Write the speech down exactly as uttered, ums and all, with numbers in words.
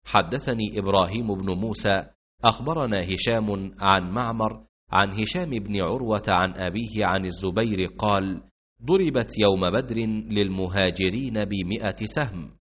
حدثني إبراهيم بن موسى أخبرنا هشام عن معمر عن هشام بن عروة عن أبيه عن الزبير قال: ضربت يوم بدر للمهاجرين بمئة سهم،